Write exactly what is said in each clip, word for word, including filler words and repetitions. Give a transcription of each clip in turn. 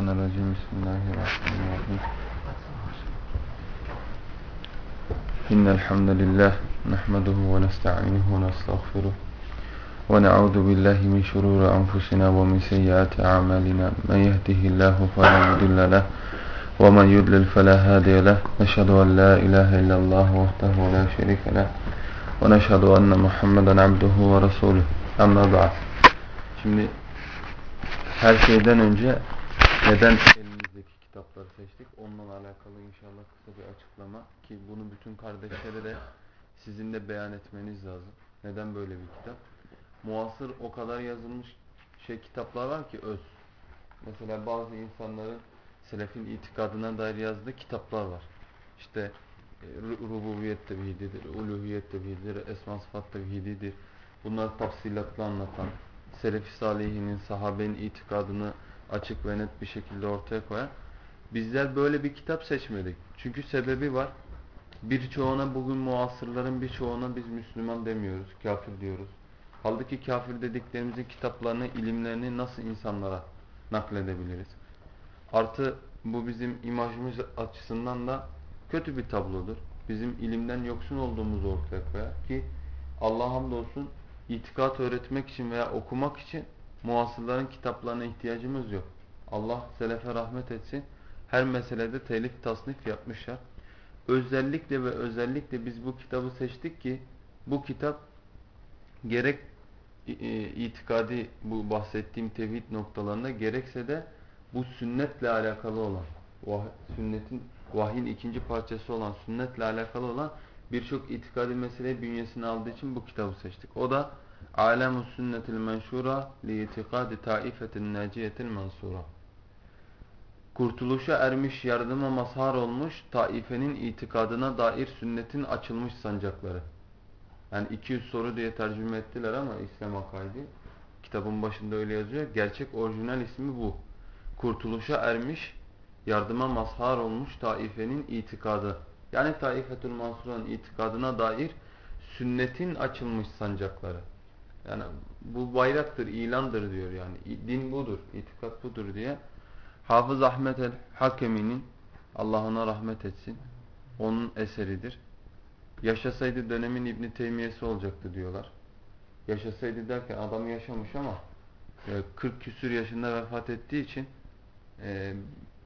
Mineşşeytanirracim. Bismillahirrahmanirrahim. İnnel hamdelellahi nahmeduhu ve nestainuhu ve nestağfiruh ve na'udzu billahi min şururi enfusina ve min seyyiati a'malina. Men yehdihillahu fela mudille leh ve men yudlil fela hadiye leh. Neşhedü en la ilahe illallah vahdehu la şerike leh ve neşhedü enne Muhammeden abduhu ve resuluh. Amma ba'd. Şimdi her şeyden önce neden elimizdeki kitapları seçtik? Onunla alakalı inşallah kısa bir açıklama ki bunu bütün kardeşlere de sizin de beyan etmeniz lazım. Neden böyle bir kitap? Muasır o kadar yazılmış şey kitaplar var ki öz. Mesela bazı insanların selefin itikadına dair yazdığı kitaplar var. İşte rububiyet tevhididir, uluhiyet tevhididir, esma sıfat tevhididir. Bunlar tafsilatla anlatan, selef-i salihinin, sahabenin itikadını açık ve net bir şekilde ortaya koyan. Bizler böyle bir kitap seçmedik. Çünkü sebebi var. Birçoğuna bugün muasırların birçoğuna biz Müslüman demiyoruz, kafir diyoruz. Halbuki kafir dediklerimizin kitaplarını, ilimlerini nasıl insanlara nakledebiliriz? Artı bu bizim imajımız açısından da kötü bir tablodur. Bizim ilimden yoksun olduğumuzu ortaya koyar ki Allah'a hamdolsun itikat öğretmek için veya okumak için muasırların kitaplarına ihtiyacımız yok. Allah selefe rahmet etsin. Her meselede telif tasnif yapmışlar. Özellikle ve özellikle biz bu kitabı seçtik ki bu kitap gerek itikadi bu bahsettiğim tevhid noktalarında gerekse de bu sünnetle alakalı olan vah, sünnetin vahyin ikinci parçası olan sünnetle alakalı olan birçok itikadi meseleyi bünyesine aldığı için bu kitabı seçtik. O da Alemus sünnetil menşura li itikadi taifetin naciyetil mansura. Kurtuluşa ermiş, yardıma mazhar olmuş taifenin itikadına dair sünnetin açılmış sancakları. Yani iki yüz soru diye tercüme ettiler ama İslam akaidi. Kitabın başında öyle yazıyor. Gerçek orijinal ismi bu. Kurtuluşa ermiş, yardıma mazhar olmuş taifenin itikadı. Yani Taifetül Mansura'nın itikadına dair sünnetin açılmış sancakları. Yani bu bayraktır, ilandır diyor yani. Din budur, itikat budur diye. Hafız Ahmet el-Hakemi'nin, Allah ona rahmet etsin, onun eseridir. Yaşasaydı dönemin İbn Teymiyye'si olacaktı diyorlar. Yaşasaydı derken adam yaşamış ama kırk küsür yaşında vefat ettiği için e,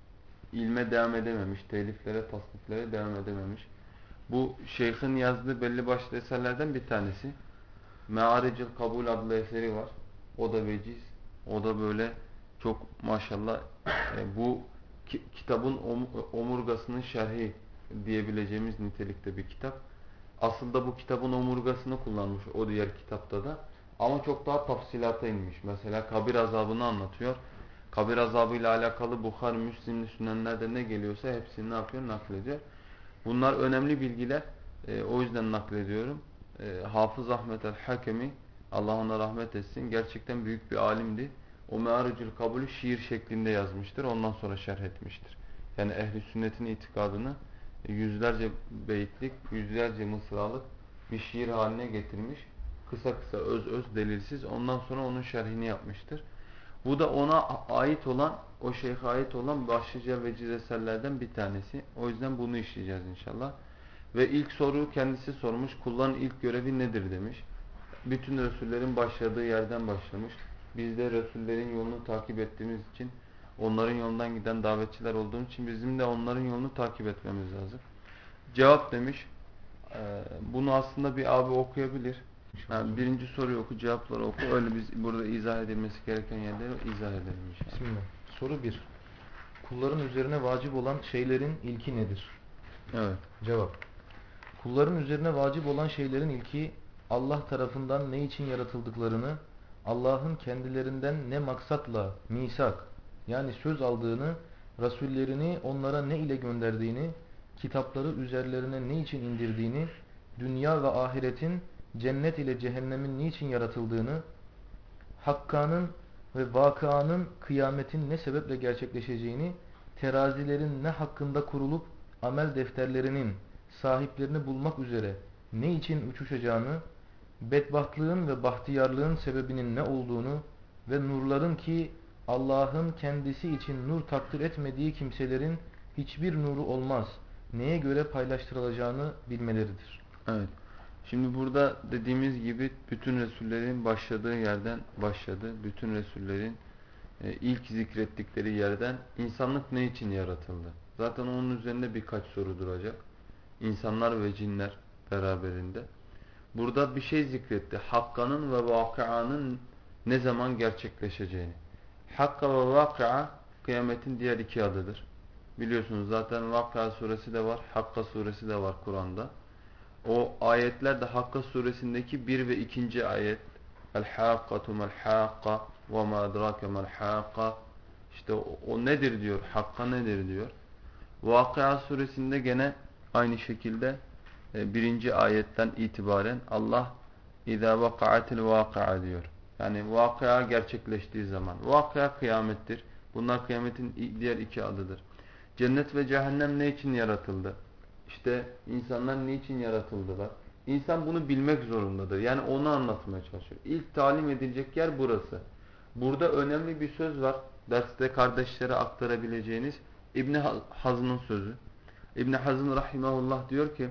ilme devam edememiş, teliflere, tasniflere devam edememiş. Bu şeyhin yazdığı belli başlı eserlerden bir tanesi. Me'aricil Kabul adlı eseri var. O da veciz. O da böyle çok maşallah e, bu ki, kitabın om, omurgasının şerhi diyebileceğimiz nitelikte bir kitap. Aslında bu kitabın omurgasını kullanmış o diğer kitapta da. Ama çok daha tafsilata inmiş. Mesela kabir azabını anlatıyor. Kabir azabıyla alakalı Bukhari, Müslim'li sünenlerde ne geliyorsa hepsini ne yapıyor? Naklediyor. Bunlar önemli bilgiler. E, o yüzden naklediyorum. E, Hafız Ahmet el-Hakemi, Allah ona rahmet etsin, gerçekten büyük bir alimdi. O Me'aricül Kabul'ü şiir şeklinde yazmıştır. Ondan sonra şerh etmiştir. Yani ehli sünnetin itikadını yüzlerce beyitlik, yüzlerce mısralık bir şiir haline getirmiş. Kısa kısa, öz öz, delilsiz. Ondan sonra onun şerhini yapmıştır. Bu da ona ait olan, o şeyhe ait olan başlıca veciz eserlerden bir tanesi. O yüzden bunu işleyeceğiz inşallah. Ve ilk soru kendisi sormuş. Kulların ilk görevi nedir demiş. Bütün Resullerin başladığı yerden başlamış. Biz de Resullerin yolunu takip ettiğimiz için, onların yolundan giden davetçiler olduğumuz için bizim de onların yolunu takip etmemiz lazım. Cevap demiş. Bunu aslında bir abi okuyabilir. Yani birinci soruyu oku, cevapları oku. Öyle biz burada izah edilmesi gereken yerleri izah edelim inşallah. Bismillah. Soru bir. Kulların üzerine vacip olan şeylerin ilki nedir? Evet. Cevap. Kulların üzerine vacip olan şeylerin ilki Allah tarafından ne için yaratıldıklarını, Allah'ın kendilerinden ne maksatla misak yani söz aldığını, Resullerini onlara ne ile gönderdiğini, kitapları üzerlerine ne için indirdiğini, dünya ve ahiretin, cennet ile cehennemin niçin yaratıldığını, hakkanın ve vakıanın, kıyametin ne sebeple gerçekleşeceğini, terazilerin ne hakkında kurulup amel defterlerinin sahiplerini bulmak üzere ne için uçuşacağını, bedbahtlığın ve bahtiyarlığın sebebinin ne olduğunu ve nurların ki Allah'ın kendisi için nur takdir etmediği kimselerin hiçbir nuru olmaz. Neye göre paylaştırılacağını bilmeleridir. Evet. Şimdi burada dediğimiz gibi bütün Resullerin başladığı yerden başladı. Bütün Resullerin e, ilk zikrettikleri yerden insanlık ne için yaratıldı? Zaten onun üzerinde birkaç soru duracak. İnsanlar ve cinler beraberinde. Burada bir şey zikretti. Hakkanın ve vakıanın ne zaman gerçekleşeceğini. Hakka ve vakıa kıyametin diğer iki adıdır. Biliyorsunuz zaten Vakıa suresi de var, Hakka suresi de var Kur'an'da. O ayetler de Hakka suresindeki bir ve ikinci ayet. El-Hakkatu mel-Hakka ve ma adrake mel-Hakka. İşte o, o nedir diyor, Hakka nedir diyor. Vakıa suresinde gene aynı şekilde e, birinci ayetten itibaren Allah İzâ vaka'atil vâkı'a diyor. Yani vakıa gerçekleştiği zaman. Vakıa kıyamettir. Bunlar kıyametin diğer iki adıdır. Cennet ve cehennem ne için yaratıldı? İşte insanlar niçin yaratıldılar? İnsan bunu bilmek zorundadır. Yani onu anlatmaya çalışıyor. İlk talim edilecek yer burası. Burada önemli bir söz var. Derste kardeşlere aktarabileceğiniz İbn Hazm'ın sözü. İbn Hazm rahimahullah diyor ki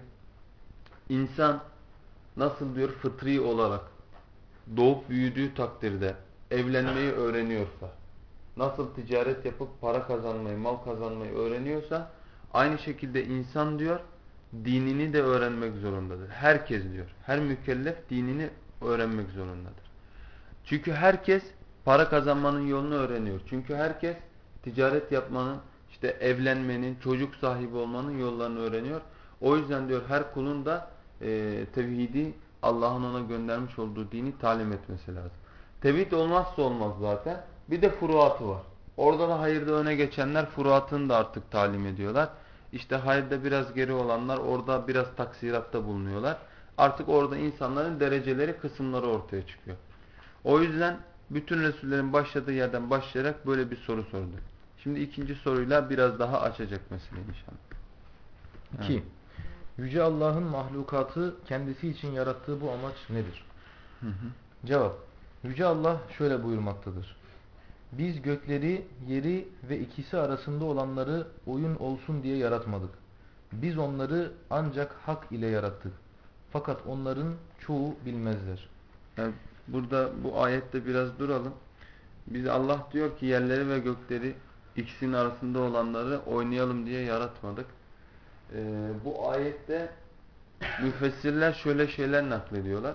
insan nasıl diyor fıtri olarak doğup büyüdüğü takdirde evlenmeyi öğreniyorsa, nasıl ticaret yapıp para kazanmayı, mal kazanmayı öğreniyorsa aynı şekilde insan diyor dinini de öğrenmek zorundadır. Herkes diyor. Her mükellef dinini öğrenmek zorundadır. Çünkü herkes para kazanmanın yolunu öğreniyor. Çünkü herkes ticaret yapmanın, işte evlenmenin, çocuk sahibi olmanın yollarını öğreniyor. O yüzden diyor her kulun da e, tevhidi Allah'ın ona göndermiş olduğu dini talim etmesi lazım. Tevhid olmazsa olmaz zaten. Bir de furuatı var. Orada da hayırda öne geçenler furuatını da artık talim ediyorlar. İşte hayırda biraz geri olanlar orada biraz taksiratta bulunuyorlar. Artık orada insanların dereceleri, kısımları ortaya çıkıyor. O yüzden bütün Resullerin başladığı yerden başlayarak böyle bir soru sordu. Şimdi ikinci soruyla biraz daha açacak meseleyi inşallah. iki. Evet. Yüce Allah'ın mahlukatı kendisi için yarattığı bu amaç nedir? Hı hı. Cevap. Yüce Allah şöyle buyurmaktadır. Biz gökleri, yeri ve ikisi arasında olanları oyun olsun diye yaratmadık. Biz onları ancak hak ile yarattık. Fakat onların çoğu bilmezler. Yani burada bu ayette biraz duralım. Biz Allah diyor ki yerleri ve gökleri ikisinin arasında olanları oynayalım diye yaratmadık. Ee, bu ayette müfessirler şöyle şeyler naklediyorlar.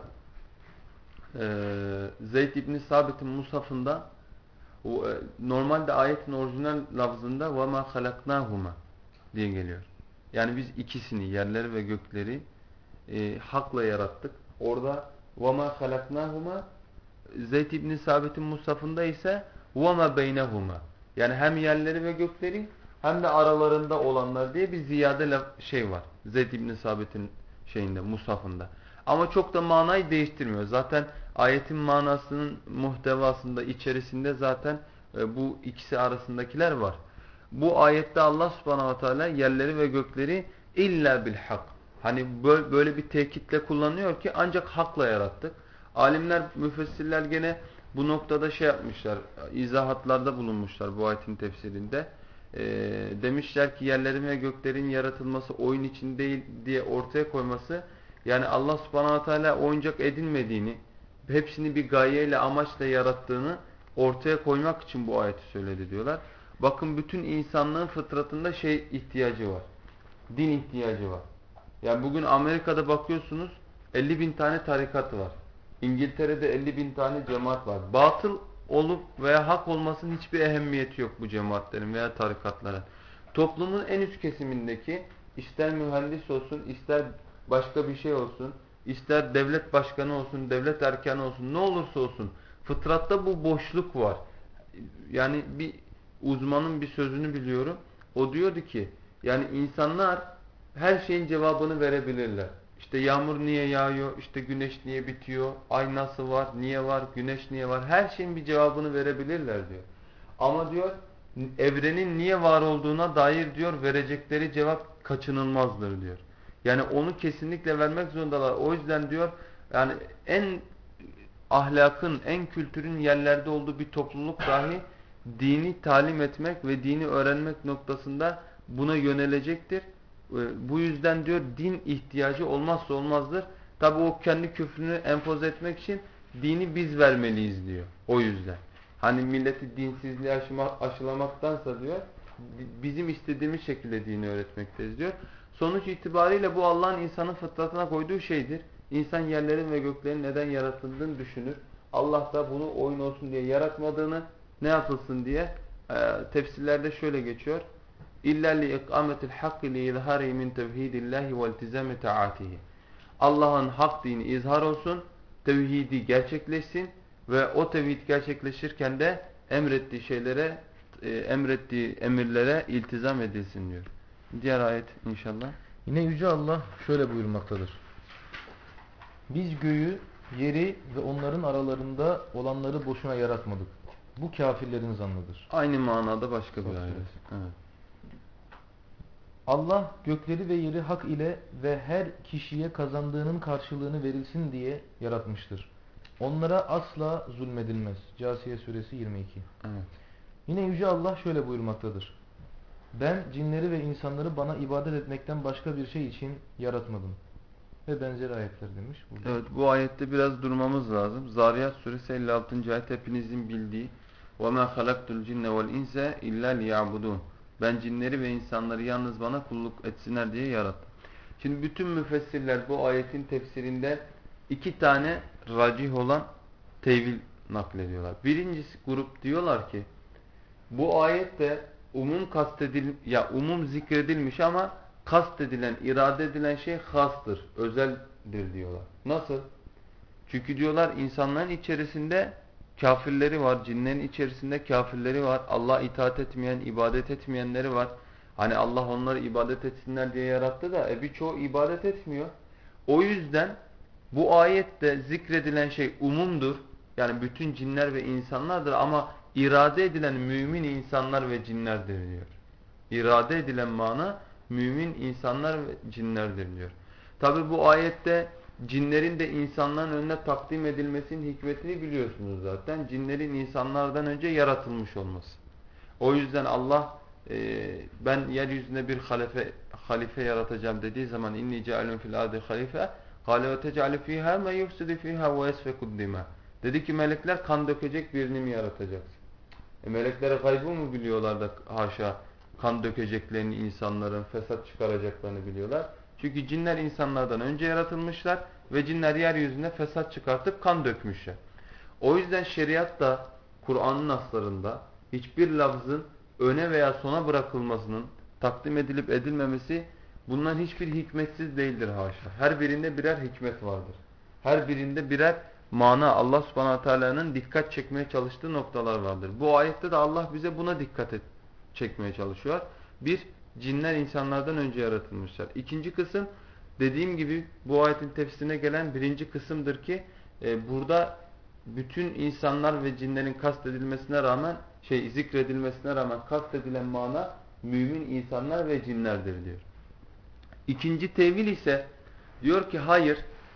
Ee, Zeyd İbni Sabit'in Musaf'ında o, e, normalde ayetin orijinal lafzında وَمَا خَلَقْنَاهُمَا diye geliyor. Yani biz ikisini, yerleri ve gökleri e, hakla yarattık. Orada وَمَا خَلَقْنَاهُمَا Zeyd İbni Sabit'in Musaf'ında ise وَمَا بَيْنَهُمَا yani hem yerleri ve gökleri hem de aralarında olanlar diye bir ziyade şey var. Zeyd İbni Sabit'in şeyinde, Musaf'ında. Ama çok da manayı değiştirmiyor. Zaten ayetin manasının muhtevasında, içerisinde zaten e, bu ikisi arasındakiler var. Bu ayette Allah subhanahu ve teala yerleri ve gökleri illa bil hak. Hani böyle, böyle bir tekitle kullanıyor ki ancak hakla yarattık. Alimler, müfessirler gene bu noktada şey yapmışlar, izahatlarda bulunmuşlar bu ayetin tefsirinde. E, demişler ki yerlerin ve göklerin yaratılması oyun için değil diye ortaya koyması, yani Allah subhanahu wa ta'ala oyuncak edinmediğini, hepsini bir gayeyle, amaçla yarattığını ortaya koymak için bu ayeti söyledi diyorlar. Bakın bütün insanlığın fıtratında şey ihtiyacı var. Din ihtiyacı var. Yani bugün Amerika'da bakıyorsunuz elli bin tane tarikat var. İngiltere'de elli bin tane cemaat var. Batıl olup veya hak olmasının hiçbir ehemmiyeti yok bu cemaatlerin veya tarikatların. Toplumun en üst kesimindeki ister mühendis olsun, ister başka bir şey olsun, ister devlet başkanı olsun, devlet erkanı olsun, ne olursa olsun fıtratta bu boşluk var. Yani bir uzmanın bir sözünü biliyorum. O diyordu ki yani insanlar her şeyin cevabını verebilirler. İşte yağmur niye yağıyor, işte güneş niye bitiyor, ay nasıl var, niye var, güneş niye var, her şeyin bir cevabını verebilirler diyor. Ama diyor evrenin niye var olduğuna dair diyor verecekleri cevap kaçınılmazdır diyor. Yani onu kesinlikle vermek zorundalar. O yüzden diyor yani en ahlakın, en kültürün yerlerde olduğu bir topluluk dahi dini talim etmek ve dini öğrenmek noktasında buna yönelecektir. Bu yüzden diyor din ihtiyacı olmazsa olmazdır. Tabi o kendi küfrünü empoze etmek için dini biz vermeliyiz diyor. O yüzden. Hani milleti dinsizliğe aşıma, aşılamaktansa diyor bizim istediğimiz şekilde dini öğretmekteyiz diyor. Sonuç itibariyle bu Allah'ın insanın fıtratına koyduğu şeydir. İnsan yerlerin ve göklerin neden yaratıldığını düşünür. Allah da bunu oyun olsun diye yaratmadığını, ne yapılsın diye e, tefsirlerde şöyle geçiyor. İlla li ikametil hakki li izhari min tevhidillahi ve iltizami taatihi. Allah'ın hak dini izhar olsun, tevhidi gerçekleşsin ve o tevhid gerçekleşirken de emrettiği şeylere, e, emrettiği emirlere iltizam edilsin diyor. Diğer ayet inşallah. Yine Yüce Allah şöyle buyurmaktadır. Biz göğü, yeri ve onların aralarında olanları boşuna yaratmadık. Bu kafirlerin zannıdır. Aynı manada başka bir Çok ayet. evet. Evet. Allah gökleri ve yeri hak ile ve her kişiye kazandığının karşılığını verilsin diye yaratmıştır. Onlara asla zulmedilmez. Câsiye suresi yirmi iki. Evet. Yine Yüce Allah şöyle buyurmaktadır. Ben cinleri ve insanları bana ibadet etmekten başka bir şey için yaratmadım. Ve benzeri ayetler demiş. Burada. Evet, bu ayette biraz durmamız lazım. Zariyat suresi elli altıncı ayet hepinizin bildiği وَمَا خَلَقْتُ الْجِنَّ وَالْاِنْسَ اِلَّا لِيَعْبُدُونَ Ben cinleri ve insanları yalnız bana kulluk etsinler diye yarattım. Şimdi bütün müfessirler bu ayetin tefsirinde iki tane racih olan tevil naklediyorlar. Birincisi grup diyorlar ki bu ayette umum kastedil ya umum zikredilmiş ama kastedilen, irade edilen şey hastır, özeldir diyorlar. Nasıl? Çünkü diyorlar insanların içerisinde kafirleri var, cinlerin içerisinde kafirleri var, Allah'a itaat etmeyen, ibadet etmeyenleri var. Hani Allah onları ibadet etsinler diye yarattı da e birçoğu ibadet etmiyor. O yüzden bu ayette zikredilen şey umumdur. Yani bütün cinler ve insanlardır ama irade edilen mümin insanlar ve cinlerdir diyor. İrade edilen mana mümin insanlar ve cinlerdir diyor. Tabi bu ayette cinlerin de insanların önüne takdim edilmesinin hikmetini biliyorsunuz zaten. Cinlerin insanlardan önce yaratılmış olması. O yüzden Allah e, ben yeryüzünde bir halife, halife yaratacağım dediği zaman inni cealun fil ardi halife kâle ve tec'alü fîhâ men yufsidu fîhâ ve yesfekud dimâ. Dedi ki melekler kan dökecek birini mi yaratacaksın? E meleklere gaybı mı biliyorlar da haşa kan dökeceklerini, insanların fesat çıkaracaklarını biliyorlar. Çünkü cinler insanlardan önce yaratılmışlar ve cinler yeryüzünde fesat çıkartıp kan dökmüşler. O yüzden şeriatta, Kur'an'ın naslarında hiçbir lafzın öne veya sona bırakılmasının takdim edilip edilmemesi bundan hiçbir hikmetsiz değildir haşa. Her birinde birer hikmet vardır. Her birinde birer mana Allah subhanahu teala'nın dikkat çekmeye çalıştığı noktalar vardır. Bu ayette de Allah bize buna dikkat et, çekmeye çalışıyor. Bir, cinler insanlardan önce yaratılmışlar. İkinci kısım dediğim gibi bu ayetin tefsirine gelen birinci kısımdır ki e, burada bütün insanlar ve cinlerin kastedilmesine rağmen şey zikredilmesine rağmen kastedilen mana mümin insanlar ve cinlerdir diyor. İkinci tevil ise diyor ki hayır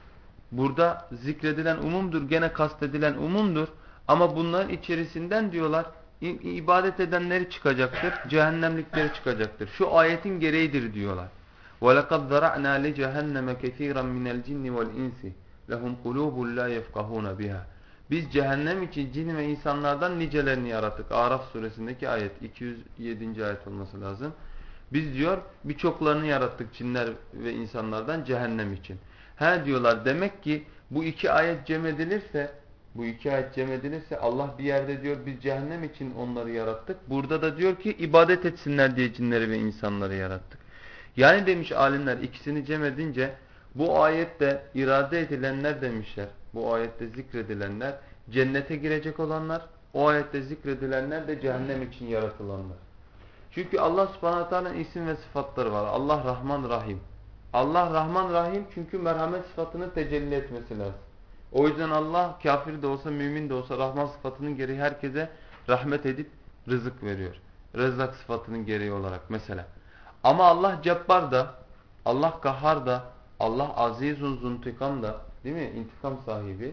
burada zikredilen umumdur, gene kastedilen umumdur ama bunların içerisinden diyorlar ibadet edenleri çıkacaktır, cehennemlikleri çıkacaktır. Şu ayetin gereğidir diyorlar. وَلَقَدْ ذَرَعْنَا لِجَهَنَّمَ كَثِيرًا مِنَ الْجِنِّ وَالْاِنْسِ لَهُمْ قُلُوبٌ لَا يَفْقَهُونَ بِهَا Biz cehennem için cin ve insanlardan nicelerini yarattık. Araf suresindeki ayet, iki yüz yedinci ayet olması lazım. Biz diyor birçoklarını yarattık cinler ve insanlardan cehennem için. He diyorlar demek ki bu iki ayet cem edilirse Bu iki ayet cem edilirse Allah bir yerde diyor biz cehennem için onları yarattık. Burada da diyor ki ibadet etsinler diye cinleri ve insanları yarattık. Yani demiş alimler ikisini cem edince bu ayette irade edilenler demişler. Bu ayette zikredilenler cennete girecek olanlar. O ayette zikredilenler de cehennem için yaratılanlar. Çünkü Allah subhanahu teala'nın isim ve sıfatları var. Allah Rahman Rahim. Allah Rahman Rahim çünkü merhamet sıfatını tecelli etmesi lazım. O yüzden Allah kafir de olsa mümin de olsa Rahman sıfatının gereği herkese rahmet edip rızık veriyor. Rezzak sıfatının gereği olarak mesela. Ama Allah Cebbar da, Allah Kahhar da, Allah Azizun Zuntikam da, değil mi? İntikam sahibi.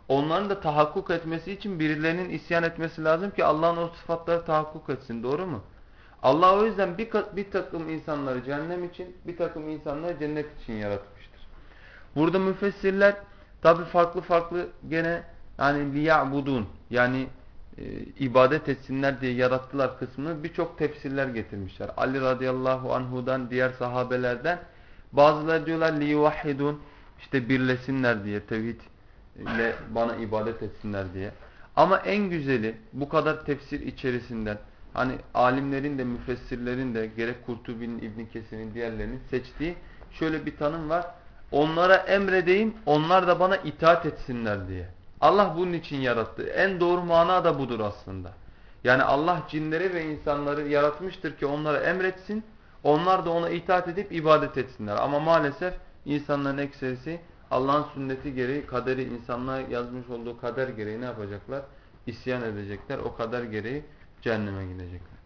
Onların da tahakkuk etmesi için birilerinin isyan etmesi lazım ki Allah'ın o sıfatları tahakkuk etsin. Doğru mu? Allah o yüzden bir, bir takım insanları cehennem için, bir takım insanları cennet için yaratmıştır. Burada müfessirler tabi farklı farklı gene yani liya'budun yani e, ibadet etsinler diye yarattılar kısmını birçok tefsirler getirmişler. Ali radıyallahu anhudan, diğer sahabelerden bazıları diyorlar liyuvahhidun işte birlesinler diye, tevhid ile bana ibadet etsinler diye. Ama en güzeli bu kadar tefsir içerisinden hani alimlerin de müfessirlerin de gerek Kurtubi'nin, İbn Kesir'in diğerlerinin seçtiği şöyle bir tanım var. Onlara emredeyim, onlar da bana itaat etsinler diye. Allah bunun için yarattı. En doğru mana da budur aslında. Yani Allah cinleri ve insanları yaratmıştır ki onlara emretsin, onlar da ona itaat edip ibadet etsinler. Ama maalesef insanların ekserisi Allah'ın sünneti gereği kaderi, insanlığa yazmış olduğu kader gereği ne yapacaklar? İsyan edecekler. O kader gereği cehenneme gidecekler.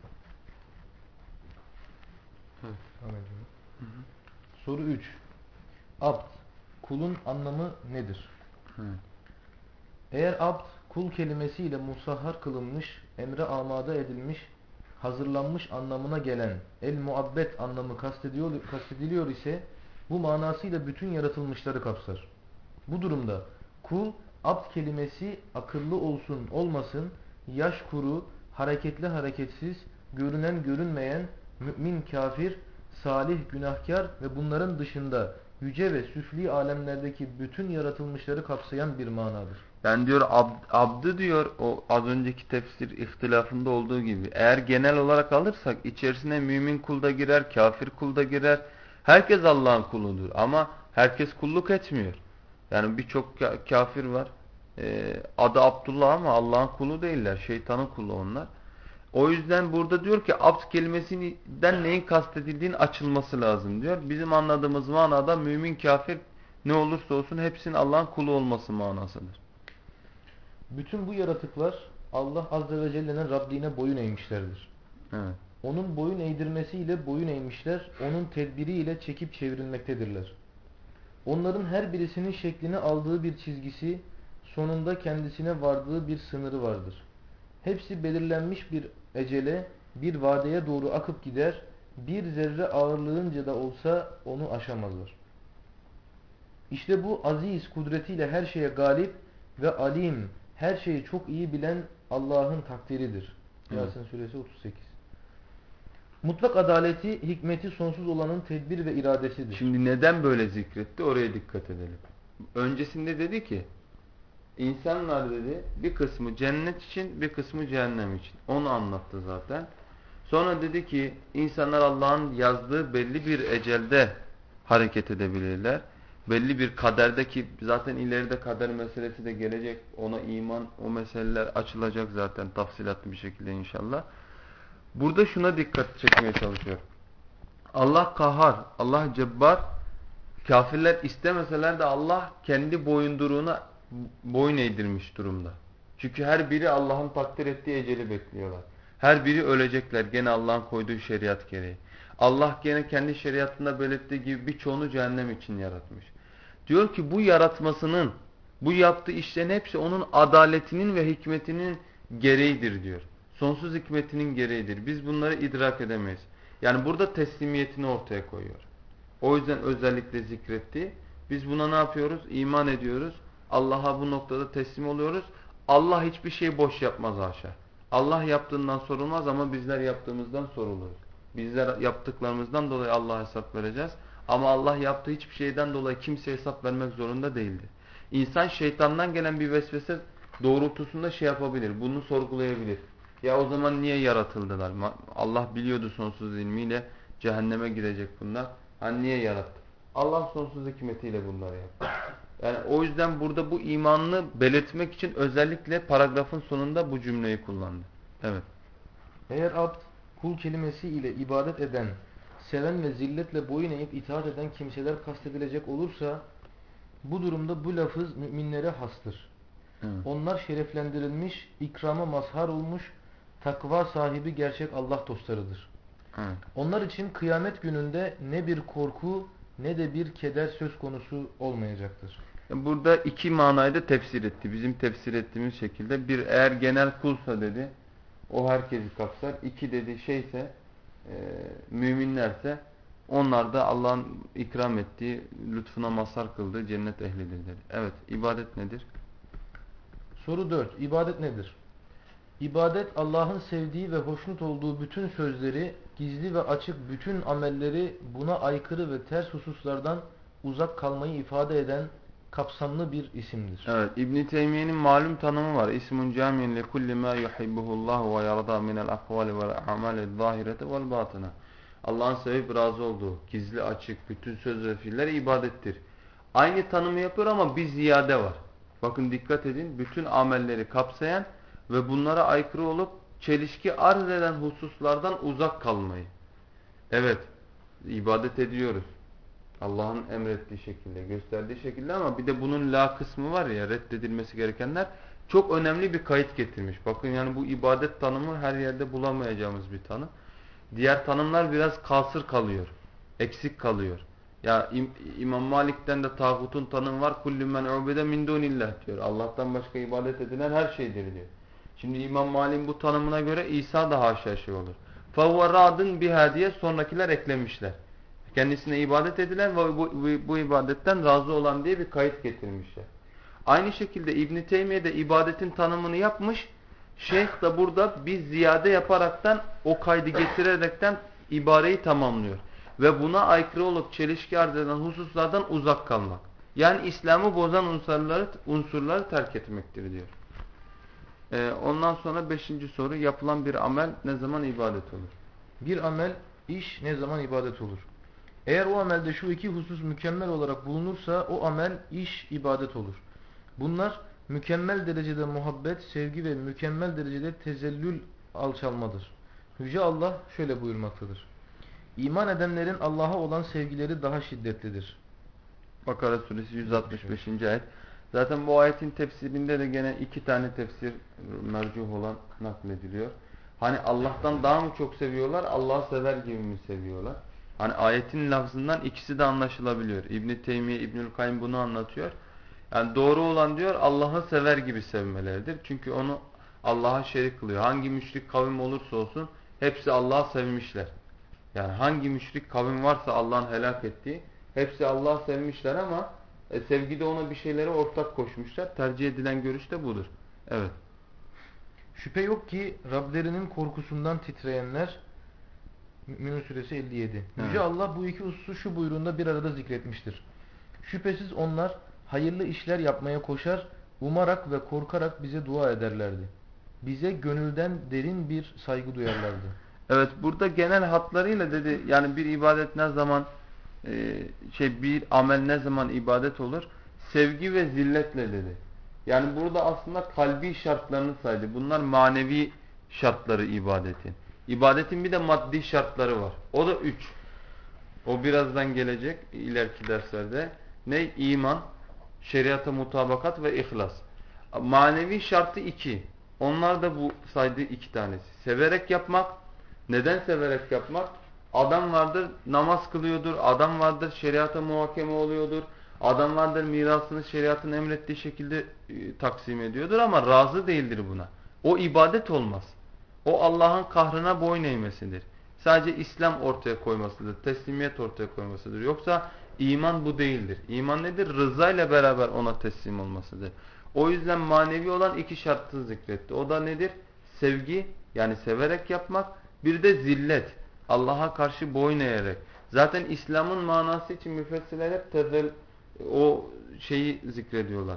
Evet. Hı hı. Soru üç. Abd, kulun anlamı nedir? Hı. Eğer abd, kul kelimesiyle musahhar kılınmış, emre amade edilmiş, hazırlanmış anlamına gelen el-muabbet anlamı kastediliyor, kastediliyor ise bu manasıyla bütün yaratılmışları kapsar. Bu durumda kul, abd kelimesi akıllı olsun olmasın, yaş kuru, hareketli hareketsiz, görünen görünmeyen, mümin kafir, salih günahkar ve bunların dışında yüce ve süfli alemlerdeki bütün yaratılmışları kapsayan bir manadır. Yani diyor ab, abdı diyor o az önceki tefsir ihtilafında olduğu gibi. Eğer genel olarak alırsak içerisine mümin kul da girer, kafir kul da girer. Herkes Allah'ın kuludur ama herkes kulluk etmiyor. Yani birçok kafir var. Ee, adı Abdullah ama Allah'ın kulu değiller. Şeytanın kulu onlar. O yüzden burada diyor ki abd kelimesinden neyin kastedildiğinin açılması lazım diyor. Bizim anladığımız manada mümin kafir ne olursa olsun hepsinin Allah'ın kulu olması manasıdır. Bütün bu yaratıklar Allah Azze ve Celle'nin Rabbine boyun eğmişlerdir. Evet. Onun boyun eğdirmesiyle boyun eğmişler, onun tedbiriyle çekip çevrilmektedirler. Onların her birisinin şeklini aldığı bir çizgisi, sonunda kendisine vardığı bir sınırı vardır. Hepsi belirlenmiş bir ecele, bir vadeye doğru akıp gider, bir zerre ağırlığınca da olsa onu aşamazlar. İşte bu aziz kudretiyle her şeye galip ve alim, her şeyi çok iyi bilen Allah'ın takdiridir. Yasin suresi otuz sekiz. Mutlak adaleti, hikmeti sonsuz olanın tedbir ve iradesidir. Şimdi neden böyle zikretti? Oraya dikkat edelim. Öncesinde dedi ki insanlar dedi bir kısmı cennet için bir kısmı cehennem için. Onu anlattı zaten. Sonra dedi ki insanlar Allah'ın yazdığı belli bir ecelde hareket edebilirler. Belli bir kaderdeki zaten ileride kader meselesi de gelecek. Ona iman o meseleler açılacak zaten tafsilatlı bir şekilde inşallah. Burada şuna dikkat çekmeye çalışıyor. Allah kahhar, Allah cebbar. Kafirler istemeseler de Allah kendi boyunduruğuna boyun eğdirmiş durumda. Çünkü her biri Allah'ın takdir ettiği eceli bekliyorlar. Her biri ölecekler gene Allah'ın koyduğu şeriat gereği. Allah gene kendi şeriatında belirttiği gibi birçoğunu cehennem için yaratmış. Diyor ki bu yaratmasının, bu yaptığı işlerin hepsi onun adaletinin ve hikmetinin gereğidir diyor. Sonsuz hikmetinin gereğidir. Biz bunları idrak edemeyiz. Yani burada teslimiyetini ortaya koyuyor. O yüzden özellikle zikretti. Biz buna ne yapıyoruz? İman ediyoruz. Allah'a bu noktada teslim oluyoruz. Allah hiçbir şey boş yapmaz haşa. Allah yaptığından sorulmaz ama bizler yaptığımızdan soruluruz. Bizler yaptıklarımızdan dolayı Allah'a hesap vereceğiz. Ama Allah yaptığı hiçbir şeyden dolayı kimseye hesap vermek zorunda değildir. İnsan şeytandan gelen bir vesvese doğrultusunda şey yapabilir. Bunu sorgulayabilir. Ya o zaman niye yaratıldılar? Allah biliyordu sonsuz ilmiyle cehenneme gidecek bunlar. Hani niye yarattı? Allah sonsuz hikmetiyle bunları yaptı. Yani o yüzden burada bu imanını belirtmek için özellikle paragrafın sonunda bu cümleyi kullandı. Evet. Eğer abd, kul kelimesi ile ibadet eden, seven ve zilletle boyun eğip itaat eden kimseler kastedilecek olursa, bu durumda bu lafız müminlere hastır. Evet. Onlar şereflendirilmiş, ikrama mazhar olmuş, takva sahibi gerçek Allah dostlarıdır. Evet. Onlar için kıyamet gününde ne bir korku ne de bir keder söz konusu olmayacaktır. Burada iki manayı da tefsir etti. Bizim tefsir ettiğimiz şekilde. Bir, eğer genel kulsa dedi, o herkesi kapsar. İki dedi şeyse, e, müminlerse, onlar da Allah'ın ikram ettiği, lütfuna mazhar kıldığı cennet ehlidir dedi. Evet, ibadet nedir? Soru dört. İbadet nedir? İbadet Allah'ın sevdiği ve hoşnut olduğu bütün sözleri, gizli ve açık bütün amelleri, buna aykırı ve ters hususlardan uzak kalmayı ifade eden kapsamlı bir isimdir. Evet, İbn Teymiye'nin malum tanımı var. İsmun cami'in li kulli ma yuhibbuhullah ve yarda minel akvali vel a'mali zahireti vel batına. Allah'ın sevip razı olduğu, gizli açık bütün söz ve fiiller ibadettir. Aynı tanımı yapıyor ama bir ziyade var. Bakın dikkat edin, bütün amelleri kapsayan ve bunlara aykırı olup çelişki arz eden hususlardan uzak kalmayı. Evet, ibadet ediyoruz. Allah'ın emrettiği şekilde, gösterdiği şekilde, ama bir de bunun la kısmı var ya, reddedilmesi gerekenler, çok önemli bir kayıt getirmiş. Bakın yani bu ibadet tanımı her yerde bulamayacağımız bir tanım. Diğer tanımlar biraz kasır kalıyor, eksik kalıyor. Ya İm İmam Malik'ten de tağutun tanımı var. Kullu men ubide min dunillah diyor. Allah'tan başka ibadet edilen her şeydir diyor. Şimdi İmam Malik'in bu tanımına göre İsa da haşa şey olur. فَهُوَ رَادٍ بِهَا diye sonrakiler eklemişler. Kendisine ibadet edilen ve bu, bu, bu ibadetten razı olan diye bir kayıt getirmişler. Aynı şekilde İbn-i Teymiye de ibadetin tanımını yapmış. Şeyh de burada bir ziyade yaparaktan, o kaydı getirerekten ibareyi tamamlıyor. Ve buna aykırı olup çelişki arz eden hususlardan uzak kalmak. Yani İslam'ı bozan unsurları, unsurları terk etmektir diyor. Ee, ondan sonra beşinci soru, yapılan bir amel ne zaman ibadet olur? Bir amel, iş ne zaman ibadet olur? Eğer o amelde şu iki husus mükemmel olarak bulunursa o amel, iş, ibadet olur. Bunlar mükemmel derecede muhabbet, sevgi ve mükemmel derecede tezellül, alçalmadır. Yüce Allah şöyle buyurmaktadır. İman edenlerin Allah'a olan sevgileri daha şiddetlidir. Bakara suresi yüz altmış beşinci ayet. Zaten bu ayetin tefsirinde de gene iki tane tefsir mercuh olan naklediliyor. Hani Allah'tan daha mı çok seviyorlar, Allah'ı sever gibi mi seviyorlar? Hani ayetin lafzından ikisi de anlaşılabiliyor. İbn-i Teymiye, İbnül Kayyim bunu anlatıyor. Yani doğru olan diyor, Allah'ı sever gibi sevmeleridir. Çünkü onu Allah'a şerik kılıyor. Hangi müşrik kavim olursa olsun hepsi Allah'ı sevmişler. Yani hangi müşrik kavim varsa Allah'ın helak ettiği, hepsi Allah'ı sevmişler ama e, sevgide ona bir şeylere ortak koşmuşlar. Tercih edilen görüş de budur. Evet. Şüphe yok ki Rablerinin korkusundan titreyenler, Mü'minun suresi elli yedi. Yüce Evet. Allah bu iki hususu şu buyruğunda bir arada zikretmiştir. Şüphesiz onlar hayırlı işler yapmaya koşar, umarak ve korkarak bize dua ederlerdi. Bize gönülden derin bir saygı duyarlardı. Evet, burada genel hatlarıyla dedi, yani bir ibadet ne zaman e, şey bir amel ne zaman ibadet olur? Sevgi ve zilletle dedi. Yani burada aslında kalbi şartlarını saydı. Bunlar manevi şartları ibadetin. İbadetin bir de maddi şartları var. O da üç. O birazdan gelecek ileriki derslerde. Ne? İman, şeriata mutabakat ve ihlas. Manevi şartı iki. Onlar da bu saydığı iki tanesi. Severek yapmak. Neden severek yapmak? Adam vardır namaz kılıyordur. Adam vardır şeriata muhakeme oluyordur. Adam vardır mirasını şeriatın emrettiği şekilde e, taksim ediyordur ama razı değildir buna. O ibadet olmaz. O Allah'ın kahrına boyun eğmesidir. Sadece İslam ortaya koymasıdır. Teslimiyet ortaya koymasıdır. Yoksa iman bu değildir. İman nedir? Rıza ile beraber ona teslim olmasıdır. O yüzden manevi olan iki şartı zikretti. O da nedir? Sevgi, yani severek yapmak. Bir de zillet. Allah'a karşı boyun eğerek. Zaten İslam'ın manası için müfessirler hep tezel, o şeyi zikrediyorlar.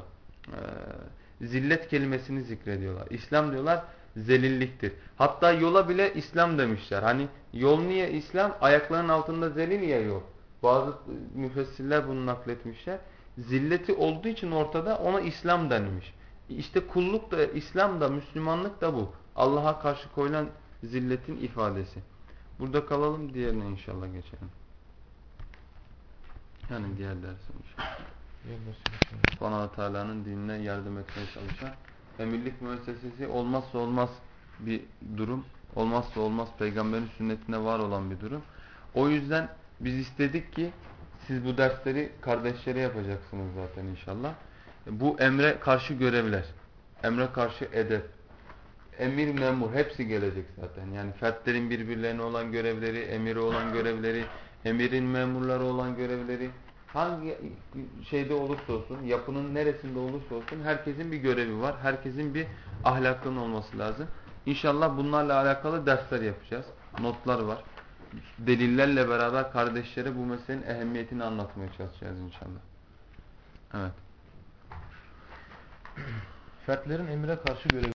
Ee, zillet kelimesini zikrediyorlar. İslam diyorlar zelilliktir. Hatta yola bile İslam demişler. Hani yol niye İslam? Ayaklarının altında zelil ya yol. Bazı müfessirler bunu nakletmişler. Zilleti olduğu için ortada ona İslam denmiş. İşte kulluk da, İslam da, Müslümanlık da bu. Allah'a karşı koyulan zilletin ifadesi. Burada kalalım, diğerine inşallah geçelim. Yani diğer derse inşallah. Allah Teala'nın dinine yardım etmeye çalışan emirlik müessesesi olmazsa olmaz bir durum. Olmazsa olmaz peygamberin sünnetine var olan bir durum. O yüzden biz istedik ki Siz bu dersleri kardeşlere yapacaksınız zaten inşallah. Bu emre karşı görevler, emre karşı edep, emir memur hepsi gelecek zaten. Yani fertlerin birbirlerine olan görevleri, emiri olan görevleri, emirin memurları olan görevleri, hangi şeyde olursa olsun, yapının neresinde olursa olsun herkesin bir görevi var. Herkesin bir ahlakının olması lazım. İnşallah bunlarla alakalı dersler yapacağız. Notlar var. Delillerle beraber kardeşlere bu meselenin ehemmiyetini anlatmaya çalışacağız inşallah. Evet. Fertlerin emire karşı görevi